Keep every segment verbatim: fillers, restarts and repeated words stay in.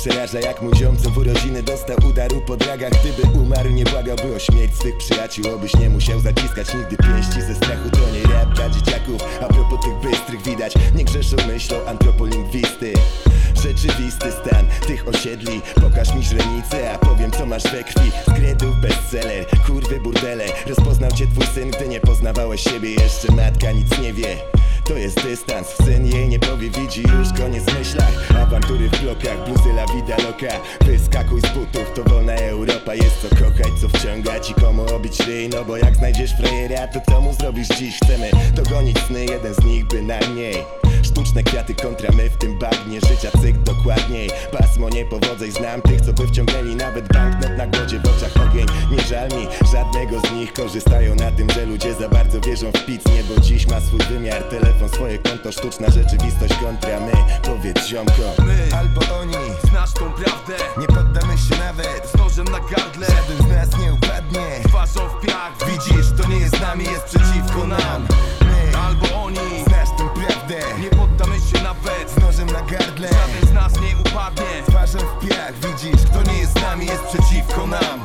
przeraża, jak mój ziom, co w urodziny dostał udaru po dragach. Gdyby umarł, nie błagałby o śmierć swych przyjaciół, obyś nie musiał zaciskać nigdy pięści ze strachu. To nie rap dla dzieciaków, a propos tych bystrych widać, nie grzeszą myślą antropolingwisty. Rzeczywisty stan tych osiedli, pokaż mi źrenicę, a powiem co masz we krwi. Z gredów bestseller, kurwy burdele. Rozpoznał cię twój syn, gdy nie poznawałeś siebie jeszcze. Matka nic nie wie, to jest dystans. Syn jej nie powie, widzi już koniec w myślach. Awantury w blokach, bluzy la vida loca. Wyskakuj z butów, to wolna Europa. Jest co kochać, co wciągać i komu obić ryj. No bo jak znajdziesz frejera, to co mu zrobisz dziś? Chcemy dogonić sny, jeden z nich bynajmniej. Sztuczne kwiaty kontra my w tym bagnie życia, cyk dokładniej. Pasmo niepowodzeń, znam tych, co by wciągnęli nawet banknot na głodzie, w oczach ogień. Nie żal mi żadnego z nich, korzystają na tym, że ludzie za bardzo wierzą w picnie. Bo dziś ma swój wymiar, telefon swoje konto, sztuczna rzeczywistość kontra my. Powiedz ziomko, my albo oni, znasz tą prawdę, nie poddamy się nawet. z nożem na gardle, Żaden z nas nie upadnie, twarzą w piach. widzisz, to nie jest z nami, jest przeciwko nam. My, Albo oni, znasz tą prawdę, nie poddamy się nawet, z nożem na gardle. żaden z nas nie upadnie. Twarzą w piach, widzisz, kto nie jest z nami, jest przeciwko nam.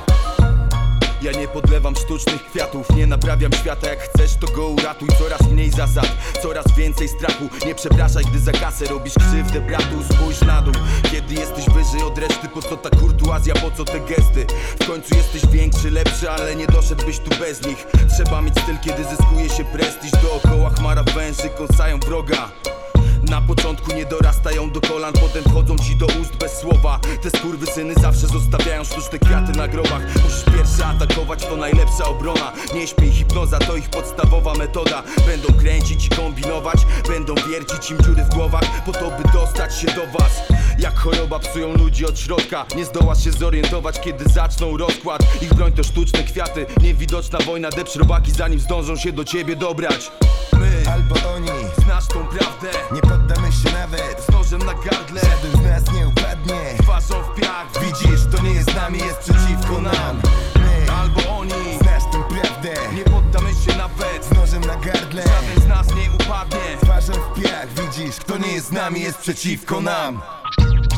Ja nie podlewam sztucznych kwiatów, nie naprawiam świata. Jak chcesz, to go uratuj. Coraz mniej zasad, coraz więcej strachu. Nie przepraszaj, gdy za kasę robisz krzywdę bratu. Spójrz na dół, kiedy jesteś wyżej od reszty. Po co ta kurtuazja, po co te gesty? W końcu jesteś większy, lepszy, ale nie doszedłbyś tu bez nich. Trzeba mieć styl, kiedy zyskuje się prestiż. Dookoła chmara węży kąsają wroga. Na początku nie dorastają do kolan, potem wchodzą ci do ust bez słowa. Te skurwysyny zawsze zostawiają sztuczne kwiaty na grobach. Musisz pierwszy atakować, to najlepsza obrona. Nie śpiej, hipnoza to ich podstawowa metoda. Będą kręcić i kombinować, będą wiercić im dziury w głowach, po to by dostać się do was. Jak choroba psują ludzi od środka, nie zdołasz się zorientować, kiedy zaczną rozkład. Ich broń to sztuczne kwiaty, niewidoczna wojna. Depcz robaki, zanim zdążą się do ciebie dobrać. My, Albo oni, znasz tą prawdę, nie poddamy się nawet. z nożem na gardle, Żaden z nas nie upadnie, twarzą w piach. widzisz, to nie jest z nami, jest przeciwko nam. My, Albo oni, znasz tą prawdę, nie poddamy się nawet, z nożem na gardle. żaden z nas nie upadnie. Twarzą w piach, widzisz, kto nie jest z nami, jest przeciwko nam.